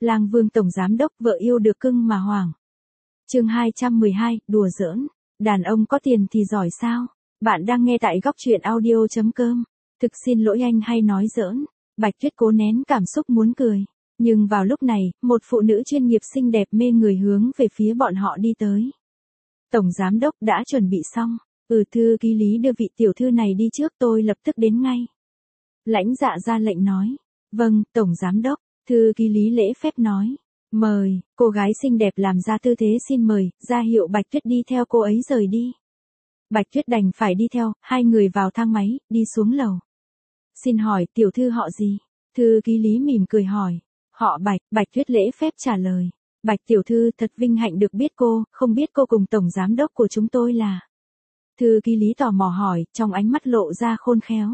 Lang Vương tổng giám đốc vợ yêu được cưng mà hoảng. Chương 212, đùa giỡn. Đàn ông có tiền thì giỏi sao? Bạn đang nghe tại góc truyện audio.com. Thực xin lỗi anh hay nói giỡn. Bạch Tuyết cố nén cảm xúc muốn cười. Nhưng vào lúc này, một phụ nữ chuyên nghiệp xinh đẹp mê người hướng về phía bọn họ đi tới. Tổng giám đốc đã chuẩn bị xong. Thư ký Lý đưa vị tiểu thư này đi trước, tôi lập tức đến ngay. Lãnh Dạ ra lệnh nói. Vâng, tổng giám đốc. Thư ký Lý lễ phép nói. Mời, cô gái xinh đẹp làm ra tư thế xin mời, ra hiệu Bạch Tuyết đi theo cô ấy rời đi. Bạch Tuyết đành phải đi theo, hai người vào thang máy, đi xuống lầu. Xin hỏi, tiểu thư họ gì? Thư ký Lý mỉm cười hỏi. Họ Bạch. Bạch Tuyết lễ phép trả lời. Bạch tiểu thư, thật vinh hạnh được biết cô, không biết cô cùng tổng giám đốc của chúng tôi là. Thư ký Lý tò mò hỏi, trong ánh mắt lộ ra khôn khéo.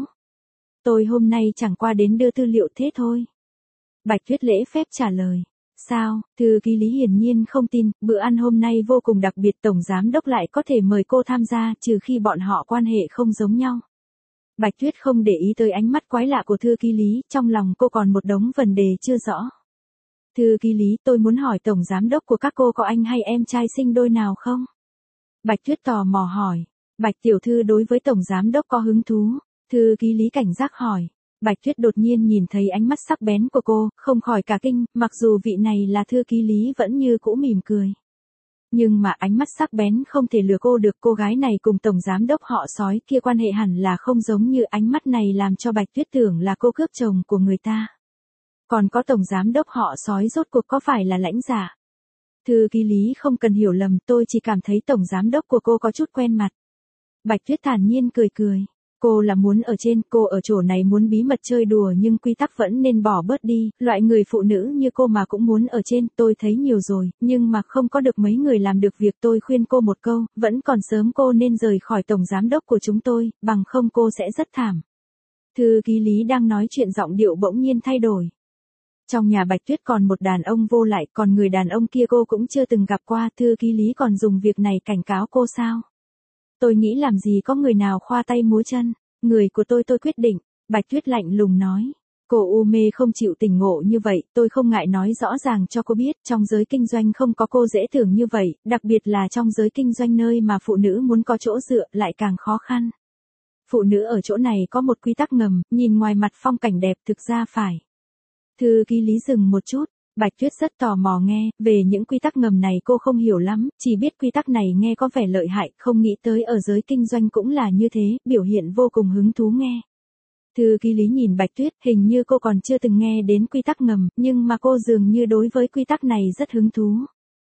Tôi hôm nay chẳng qua đến đưa tư liệu thế thôi. Bạch Tuyết lễ phép trả lời. Sao? Thư ký Lý hiển nhiên không tin, bữa ăn hôm nay vô cùng đặc biệt, tổng giám đốc lại có thể mời cô tham gia, trừ khi bọn họ quan hệ không giống nhau. Bạch Tuyết không để ý tới ánh mắt quái lạ của thư ký Lý, trong lòng cô còn một đống vấn đề chưa rõ. Thư ký Lý, tôi muốn hỏi tổng giám đốc của các cô có anh hay em trai sinh đôi nào không? Bạch Tuyết tò mò hỏi. Bạch tiểu thư đối với tổng giám đốc có hứng thú. Thư ký Lý cảnh giác hỏi. Bạch Tuyết đột nhiên nhìn thấy ánh mắt sắc bén của cô, không khỏi cả kinh, mặc dù vị này là thư ký Lý vẫn như cũ mỉm cười. Nhưng mà ánh mắt sắc bén không thể lừa cô được, cô gái này cùng tổng giám đốc họ Sói kia quan hệ hẳn là không giống, như ánh mắt này làm cho Bạch Tuyết tưởng là cô cướp chồng của người ta. Còn có tổng giám đốc họ Sói rốt cuộc có phải là Lãnh Dạ? Thư ký Lý không cần hiểu lầm, tôi chỉ cảm thấy tổng giám đốc của cô có chút quen mặt. Bạch Tuyết thản nhiên cười cười. Cô là muốn ở trên, cô ở chỗ này muốn bí mật chơi đùa nhưng quy tắc vẫn nên bỏ bớt đi, loại người phụ nữ như cô mà cũng muốn ở trên, tôi thấy nhiều rồi, nhưng mà không có được mấy người làm được việc, tôi khuyên cô một câu, vẫn còn sớm, cô nên rời khỏi tổng giám đốc của chúng tôi, bằng không cô sẽ rất thảm. Thư ký Lý đang nói chuyện, giọng điệu bỗng nhiên thay đổi. Trong nhà Bạch Tuyết còn một đàn ông vô lại, còn người đàn ông kia cô cũng chưa từng gặp qua, thư ký Lý còn dùng việc này cảnh cáo cô sao? Tôi nghĩ làm gì có người nào khoa tay múa chân, người của tôi quyết định, Bạch Tuyết lạnh lùng nói. Cô u mê không chịu tỉnh ngộ như vậy, tôi không ngại nói rõ ràng cho cô biết, trong giới kinh doanh không có cô dễ tưởng như vậy, đặc biệt là trong giới kinh doanh nơi mà phụ nữ muốn có chỗ dựa lại càng khó khăn. Phụ nữ ở chỗ này có một quy tắc ngầm, nhìn ngoài mặt phong cảnh đẹp thực ra phải. Thư ký Lý dừng một chút. Bạch Tuyết rất tò mò nghe, về những quy tắc ngầm này cô không hiểu lắm, chỉ biết quy tắc này nghe có vẻ lợi hại, không nghĩ tới ở giới kinh doanh cũng là như thế, biểu hiện vô cùng hứng thú nghe. Thư ký Lý nhìn Bạch Tuyết, hình như cô còn chưa từng nghe đến quy tắc ngầm, nhưng mà cô dường như đối với quy tắc này rất hứng thú.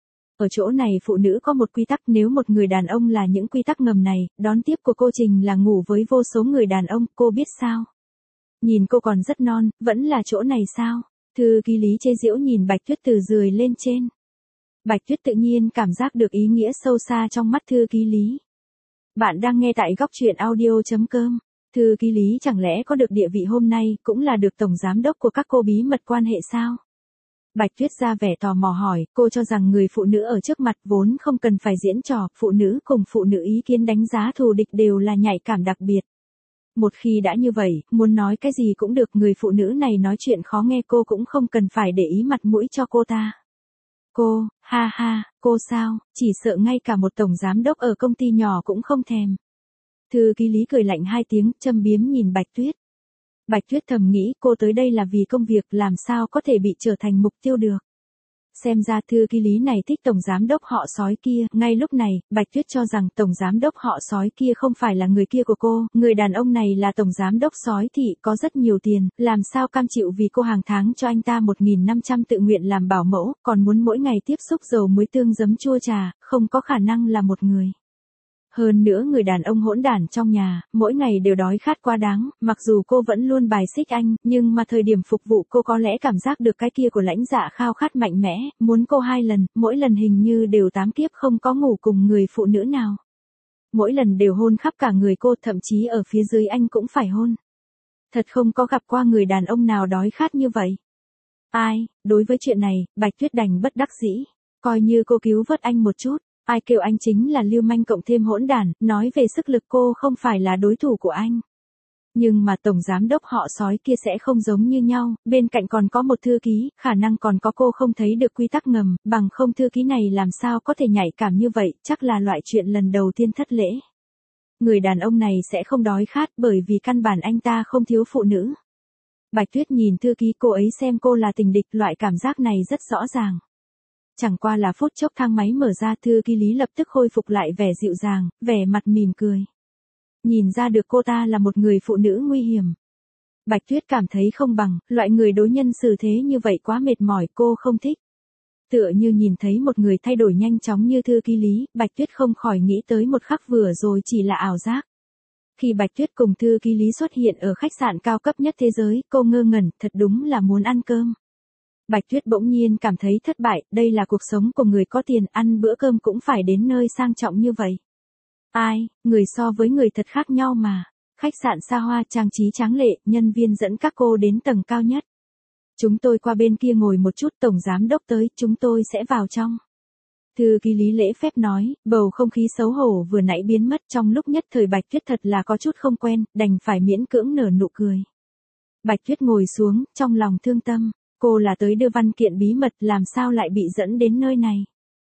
Ở chỗ này phụ nữ có một quy tắc, nếu một người đàn ông là những quy tắc ngầm này, đón tiếp của cô Trình là ngủ với vô số người đàn ông, cô biết sao? Nhìn cô còn rất non, vẫn là chỗ này sao? Thư ký Lý chế giễu nhìn Bạch Tuyết từ dưới lên trên. Bạch Tuyết tự nhiên cảm giác được ý nghĩa sâu xa trong mắt thư ký Lý. Bạn đang nghe tại góc truyện audio.com. Thư ký Lý chẳng lẽ có được địa vị hôm nay, cũng là được tổng giám đốc của các cô bí mật quan hệ sao? Bạch Tuyết ra vẻ tò mò hỏi, cô cho rằng người phụ nữ ở trước mặt vốn không cần phải diễn trò, phụ nữ cùng phụ nữ ý kiến đánh giá thù địch đều là nhạy cảm đặc biệt. Một khi đã như vậy, muốn nói cái gì cũng được, người phụ nữ này nói chuyện khó nghe cô cũng không cần phải để ý mặt mũi cho cô ta. Cô, ha ha, cô sao, chỉ sợ ngay cả một tổng giám đốc ở công ty nhỏ cũng không thèm. Thư ký Lý cười lạnh hai tiếng, châm biếm nhìn Bạch Tuyết. Bạch Tuyết thầm nghĩ cô tới đây là vì công việc, làm sao có thể bị trở thành mục tiêu được. Xem ra thư ký Lý này thích tổng giám đốc họ Sói kia, ngay lúc này, Bạch Tuyết cho rằng tổng giám đốc họ Sói kia không phải là người kia của cô, người đàn ông này là tổng giám đốc Sói Thị, có rất nhiều tiền, làm sao cam chịu vì cô hàng tháng cho anh ta 1.500 tự nguyện làm bảo mẫu, còn muốn mỗi ngày tiếp xúc dầu muối tương giấm chua trà, không có khả năng là một người. Hơn nữa người đàn ông hỗn đản trong nhà, mỗi ngày đều đói khát quá đáng, mặc dù cô vẫn luôn bài xích anh, nhưng mà thời điểm phục vụ cô có lẽ cảm giác được cái kia của Lãnh Dạ khao khát mạnh mẽ, muốn cô 2 lần, mỗi lần hình như đều 8 kiếp không có ngủ cùng người phụ nữ nào. Mỗi lần đều hôn khắp cả người cô, thậm chí ở phía dưới anh cũng phải hôn. Thật không có gặp qua người đàn ông nào đói khát như vậy. Ai, đối với chuyện này, Bạch Tuyết đành bất đắc dĩ, coi như cô cứu vớt anh một chút. Ai kêu anh chính là lưu manh cộng thêm hỗn đản, nói về sức lực cô không phải là đối thủ của anh. Nhưng mà tổng giám đốc họ sói kia sẽ không giống như nhau, bên cạnh còn có một thư ký, khả năng còn có cô không thấy được quy tắc ngầm, bằng không thư ký này làm sao có thể nhạy cảm như vậy, chắc là loại chuyện lần đầu tiên thất lễ. Người đàn ông này sẽ không đói khát bởi vì căn bản anh ta không thiếu phụ nữ. Bạch Tuyết nhìn thư ký cô ấy xem cô là tình địch, loại cảm giác này rất rõ ràng. Chẳng qua là phút chốc thang máy mở ra, thư ký Lý lập tức khôi phục lại vẻ dịu dàng, vẻ mặt mỉm cười. Nhìn ra được cô ta là một người phụ nữ nguy hiểm. Bạch Tuyết cảm thấy không bằng, loại người đối nhân xử thế như vậy quá mệt mỏi, cô không thích. Tựa như nhìn thấy một người thay đổi nhanh chóng như thư ký Lý, Bạch Tuyết không khỏi nghĩ tới một khắc vừa rồi chỉ là ảo giác. Khi Bạch Tuyết cùng thư ký Lý xuất hiện ở khách sạn cao cấp nhất thế giới, cô ngơ ngẩn, thật đúng là muốn ăn cơm. Bạch Tuyết bỗng nhiên cảm thấy thất bại, đây là cuộc sống của người có tiền, ăn bữa cơm cũng phải đến nơi sang trọng như vậy. Ai, người so với người thật khác nhau mà. Khách sạn xa hoa trang trí tráng lệ, nhân viên dẫn các cô đến tầng cao nhất. Chúng tôi qua bên kia ngồi một chút, tổng giám đốc tới, chúng tôi sẽ vào trong. Thư ký Lý lễ phép nói, bầu không khí xấu hổ vừa nãy biến mất, trong lúc nhất thời Bạch Tuyết thật là có chút không quen, đành phải miễn cưỡng nở nụ cười. Bạch Tuyết ngồi xuống, trong lòng thương tâm, cô là tới đưa văn kiện bí mật, làm sao lại bị dẫn đến nơi này.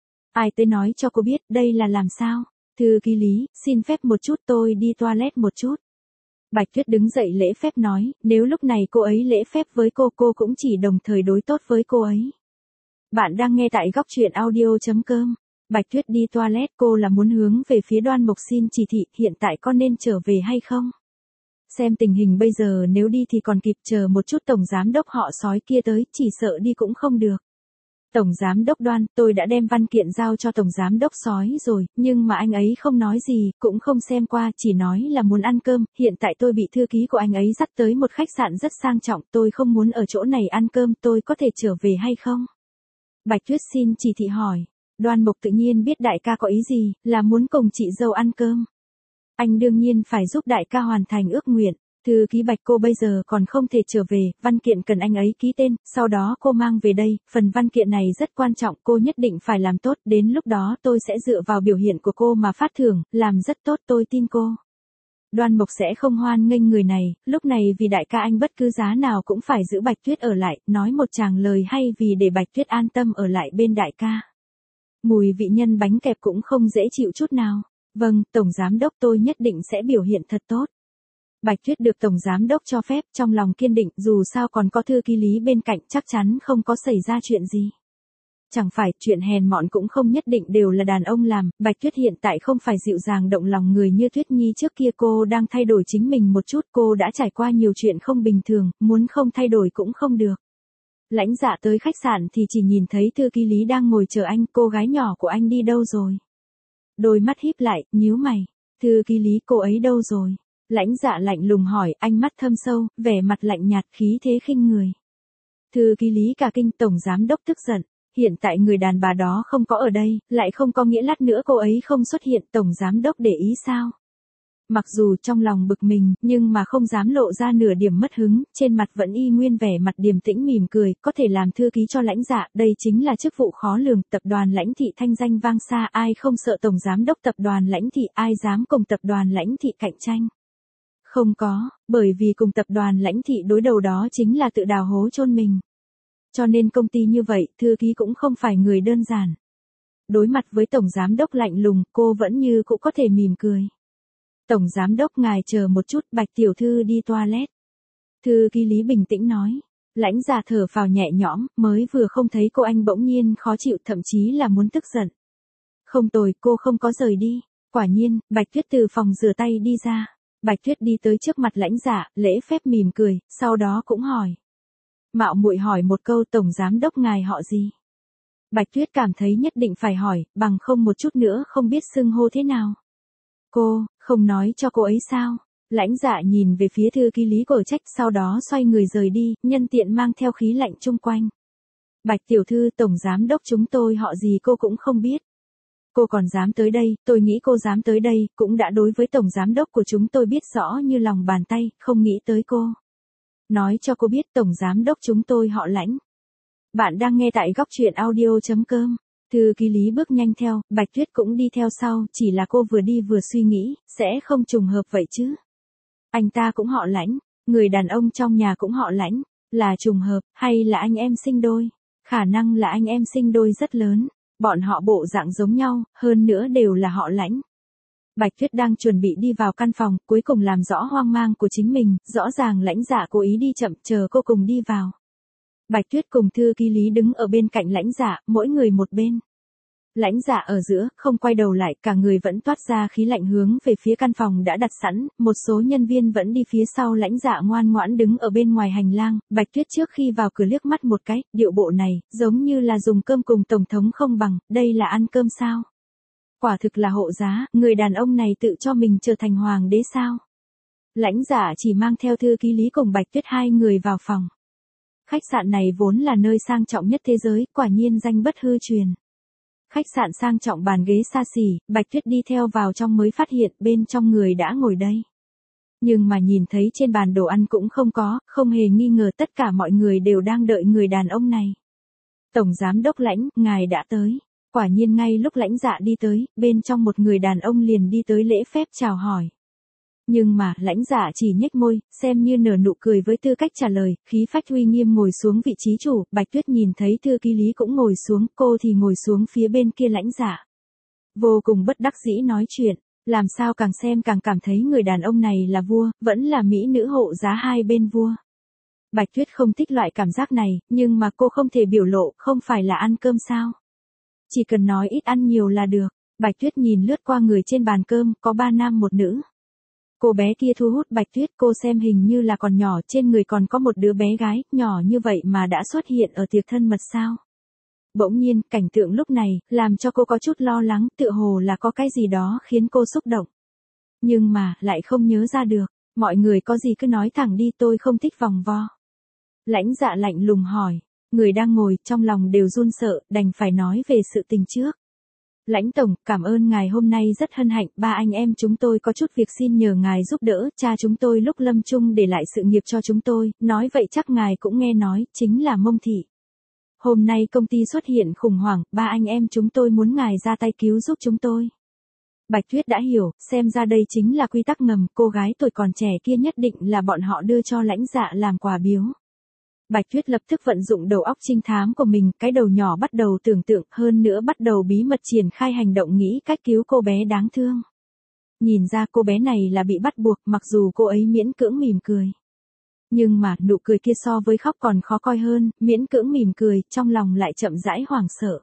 Ai tới nói cho cô biết, đây là làm sao? Thư ký Lý, xin phép một chút, tôi đi toilet một chút. Bạch Tuyết đứng dậy lễ phép nói, nếu lúc này cô ấy lễ phép với cô cũng chỉ đồng thời đối tốt với cô ấy. Bạn đang nghe tại góc truyện audio.com. Bạch Tuyết đi toilet, cô là muốn hướng về phía Đoan Mộc xin chỉ thị, hiện tại con nên trở về hay không? Xem tình hình bây giờ nếu đi thì còn kịp, chờ một chút tổng giám đốc họ sói kia tới, chỉ sợ đi cũng không được. Tổng giám đốc Đoan, tôi đã đem văn kiện giao cho tổng giám đốc sói rồi, nhưng mà anh ấy không nói gì, cũng không xem qua, chỉ nói là muốn ăn cơm, hiện tại tôi bị thư ký của anh ấy dắt tới một khách sạn rất sang trọng, tôi không muốn ở chỗ này ăn cơm, tôi có thể trở về hay không? Bạch Tuyết xin chỉ thị hỏi. Đoan Mộc tự nhiên biết đại ca có ý gì, là muốn cùng chị dâu ăn cơm. Anh đương nhiên phải giúp đại ca hoàn thành ước nguyện. Thư ký Bạch, cô bây giờ còn không thể trở về, văn kiện cần anh ấy ký tên, sau đó cô mang về đây, phần văn kiện này rất quan trọng, cô nhất định phải làm tốt, đến lúc đó tôi sẽ dựa vào biểu hiện của cô mà phát thưởng, làm rất tốt, tôi tin cô. Đoan Mộc sẽ không hoan nghênh người này, lúc này vì đại ca anh bất cứ giá nào cũng phải giữ Bạch Tuyết ở lại, nói một tràng lời hay vì để Bạch Tuyết an tâm ở lại bên đại ca. Mùi vị nhân bánh kẹp cũng không dễ chịu chút nào. Vâng, tổng giám đốc, tôi nhất định sẽ biểu hiện thật tốt. Bạch Tuyết được tổng giám đốc cho phép, trong lòng kiên định, dù sao còn có thư ký Lý bên cạnh, chắc chắn không có xảy ra chuyện gì. Chẳng phải, chuyện hèn mọn cũng không nhất định đều là đàn ông làm, Bạch Tuyết hiện tại không phải dịu dàng động lòng người như Tuyết Nhi trước kia, cô đang thay đổi chính mình một chút, cô đã trải qua nhiều chuyện không bình thường, muốn không thay đổi cũng không được. Lãnh Dạ tới khách sạn thì chỉ nhìn thấy thư ký Lý đang ngồi chờ anh, cô gái nhỏ của anh đi đâu rồi? Đôi mắt híp lại, nhíu mày, thư ký Lý, cô ấy đâu rồi? Lãnh Dạ lạnh lùng hỏi, ánh mắt thâm sâu, vẻ mặt lạnh nhạt, khí thế khinh người. Thư ký Lý cả kinh, tổng giám đốc tức giận. Hiện tại người đàn bà đó không có ở đây, lại không có nghĩa lát nữa cô ấy không xuất hiện, tổng giám đốc để ý sao? Mặc dù trong lòng bực mình, nhưng mà không dám lộ ra nửa điểm mất hứng, trên mặt vẫn y nguyên vẻ mặt điềm tĩnh mỉm cười, có thể làm thư ký cho Lãnh Dạ, đây chính là chức vụ khó lường, tập đoàn Lãnh Thị thanh danh vang xa, ai không sợ tổng giám đốc tập đoàn Lãnh Thị, ai dám cùng tập đoàn Lãnh Thị cạnh tranh? Không có, bởi vì cùng tập đoàn Lãnh Thị đối đầu đó chính là tự đào hố chôn mình. Cho nên công ty như vậy, thư ký cũng không phải người đơn giản. Đối mặt với tổng giám đốc lạnh lùng, cô vẫn như cũng có thể mỉm cười. Tổng giám đốc ngài chờ một chút, Bạch tiểu thư đi toilet. Thư ký Lý bình tĩnh nói. Lãnh Dạ thở phào nhẹ nhõm, mới vừa không thấy cô anh bỗng nhiên khó chịu, thậm chí là muốn tức giận. Không tồi, cô không có rời đi. Quả nhiên, Bạch Tuyết từ phòng rửa tay đi ra. Bạch Tuyết đi tới trước mặt Lãnh Dạ, lễ phép mỉm cười, sau đó cũng hỏi. Mạo muội hỏi một câu, tổng giám đốc ngài họ gì? Bạch Tuyết cảm thấy nhất định phải hỏi, bằng không một chút nữa không biết xưng hô thế nào. Cô, không nói cho cô ấy sao? Lãnh Dạ nhìn về phía thư ký Lý cổ trách, sau đó xoay người rời đi, nhân tiện mang theo khí lạnh chung quanh. Bạch tiểu thư, tổng giám đốc chúng tôi họ gì cô cũng không biết. Cô còn dám tới đây, tôi nghĩ cô dám tới đây, cũng đã đối với tổng giám đốc của chúng tôi biết rõ như lòng bàn tay, không nghĩ tới cô. Nói cho cô biết tổng giám đốc chúng tôi họ Lãnh. Bạn đang nghe tại góc truyện audio.com. Thư ký Lý bước nhanh theo, Bạch Tuyết cũng đi theo sau, chỉ là cô vừa đi vừa suy nghĩ, sẽ không trùng hợp vậy chứ. Anh ta cũng họ Lãnh, người đàn ông trong nhà cũng họ Lãnh, là trùng hợp, hay là anh em sinh đôi? Khả năng là anh em sinh đôi rất lớn, bọn họ bộ dạng giống nhau, hơn nữa đều là họ Lãnh. Bạch Tuyết đang chuẩn bị đi vào căn phòng, cuối cùng làm rõ hoang mang của chính mình, rõ ràng Lãnh Dạ cố ý đi chậm chờ cô cùng đi vào. Bạch Tuyết cùng thư ký Lý đứng ở bên cạnh Lãnh Dạ, mỗi người một bên. Lãnh Dạ ở giữa, không quay đầu lại, cả người vẫn toát ra khí lạnh hướng về phía căn phòng đã đặt sẵn, một số nhân viên vẫn đi phía sau Lãnh Dạ ngoan ngoãn đứng ở bên ngoài hành lang, Bạch Tuyết trước khi vào cửa liếc mắt một cái, điệu bộ này, giống như là dùng cơm cùng tổng thống không bằng, đây là ăn cơm sao? Quả thực là hộ giá, người đàn ông này tự cho mình trở thành hoàng đế sao? Lãnh Dạ chỉ mang theo thư ký Lý cùng Bạch Tuyết hai người vào phòng. Khách sạn này vốn là nơi sang trọng nhất thế giới, quả nhiên danh bất hư truyền. Khách sạn sang trọng bàn ghế xa xỉ, Bạch Tuyết đi theo vào trong mới phát hiện bên trong người đã ngồi đây. Nhưng mà nhìn thấy trên bàn đồ ăn cũng không có, không hề nghi ngờ tất cả mọi người đều đang đợi người đàn ông này. Tổng giám đốc Lãnh, ngài đã tới. Quả nhiên ngay lúc Lãnh Dạ đi tới, bên trong một người đàn ông liền đi tới lễ phép chào hỏi. Nhưng mà, Lãnh Dạ chỉ nhếch môi, xem như nở nụ cười với tư cách trả lời, khí phách uy nghiêm ngồi xuống vị trí chủ, Bạch Tuyết nhìn thấy thư ký Lý cũng ngồi xuống, cô thì ngồi xuống phía bên kia Lãnh Dạ. Vô cùng bất đắc dĩ nói chuyện, làm sao càng xem càng cảm thấy người đàn ông này là vua, vẫn là mỹ nữ hộ giá hai bên vua. Bạch Tuyết không thích loại cảm giác này, nhưng mà cô không thể biểu lộ, không phải là ăn cơm sao? Chỉ cần nói ít ăn nhiều là được. Bạch Tuyết nhìn lướt qua người trên bàn cơm, có 3 nam một nữ. Cô bé kia thu hút Bạch Tuyết, cô xem hình như là còn nhỏ, trên người còn có một đứa bé gái, nhỏ như vậy mà đã xuất hiện ở tiệc thân mật sao? Bỗng nhiên, cảnh tượng lúc này, làm cho cô có chút lo lắng, tựa hồ là có cái gì đó khiến cô xúc động. Nhưng mà, lại không nhớ ra được, mọi người có gì cứ nói thẳng đi, tôi không thích vòng vo. Lãnh Dạ lạnh lùng hỏi. Người đang ngồi, trong lòng đều run sợ, đành phải nói về sự tình trước. Lãnh tổng, cảm ơn ngài hôm nay rất hân hạnh, ba anh em chúng tôi có chút việc xin nhờ ngài giúp đỡ, cha chúng tôi lúc lâm chung để lại sự nghiệp cho chúng tôi, nói vậy chắc ngài cũng nghe nói, chính là Mông Thị. Hôm nay công ty xuất hiện khủng hoảng, ba anh em chúng tôi muốn ngài ra tay cứu giúp chúng tôi. Bạch Tuyết đã hiểu, xem ra đây chính là quy tắc ngầm, cô gái tuổi còn trẻ kia nhất định là bọn họ đưa cho Lãnh Dạ làm quà biếu. Bạch Tuyết lập tức vận dụng đầu óc trinh thám của mình, cái đầu nhỏ bắt đầu tưởng tượng, hơn nữa bắt đầu bí mật triển khai hành động nghĩ cách cứu cô bé đáng thương. Nhìn ra cô bé này là bị bắt buộc, mặc dù cô ấy miễn cưỡng mỉm cười. Nhưng mà, nụ cười kia so với khóc còn khó coi hơn, miễn cưỡng mỉm cười, trong lòng lại chậm rãi hoảng sợ.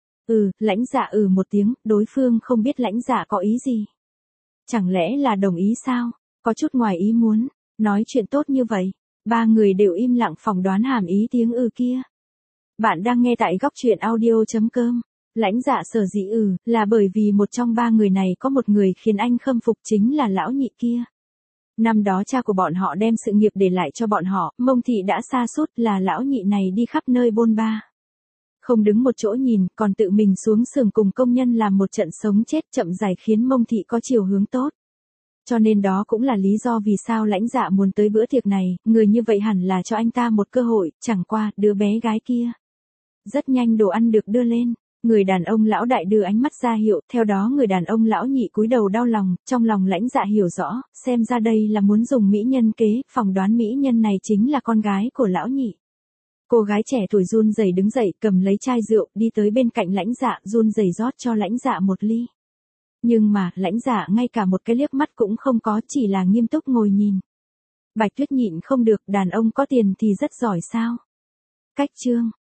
Lãnh Dạ một tiếng, đối phương không biết Lãnh Dạ có ý gì. Chẳng lẽ là đồng ý sao? Có chút ngoài ý muốn, nói chuyện tốt như vậy. Ba người đều im lặng phỏng đoán hàm ý tiếng kia. Bạn đang nghe tại góc truyện audio.com. Lãnh Dạ sở dĩ là bởi vì một trong ba người này có một người khiến anh khâm phục chính là lão nhị kia. Năm đó cha của bọn họ đem sự nghiệp để lại cho bọn họ, Mông Thị đã sa sút là lão nhị này đi khắp nơi bôn ba. Không đứng một chỗ nhìn, còn tự mình xuống xưởng cùng công nhân làm một trận sống chết chậm rãi khiến Mông Thị có chiều hướng tốt. Cho nên đó cũng là lý do vì sao Lãnh Dạ muốn tới bữa tiệc này, người như vậy hẳn là cho anh ta một cơ hội, chẳng qua, đứa bé gái kia. Rất nhanh đồ ăn được đưa lên, người đàn ông lão đại đưa ánh mắt ra hiệu, theo đó người đàn ông lão nhị cúi đầu đau lòng, trong lòng Lãnh Dạ hiểu rõ, xem ra đây là muốn dùng mỹ nhân kế, phỏng đoán mỹ nhân này chính là con gái của lão nhị. Cô gái trẻ tuổi run rẩy đứng dậy, cầm lấy chai rượu, đi tới bên cạnh Lãnh Dạ, run rẩy rót cho Lãnh Dạ một ly. Nhưng mà, Lãnh Dạ ngay cả một cái liếc mắt cũng không có, chỉ là nghiêm túc ngồi nhìn. Bạch Tuyết nhịn không được, đàn ông có tiền thì rất giỏi sao? Cách chương.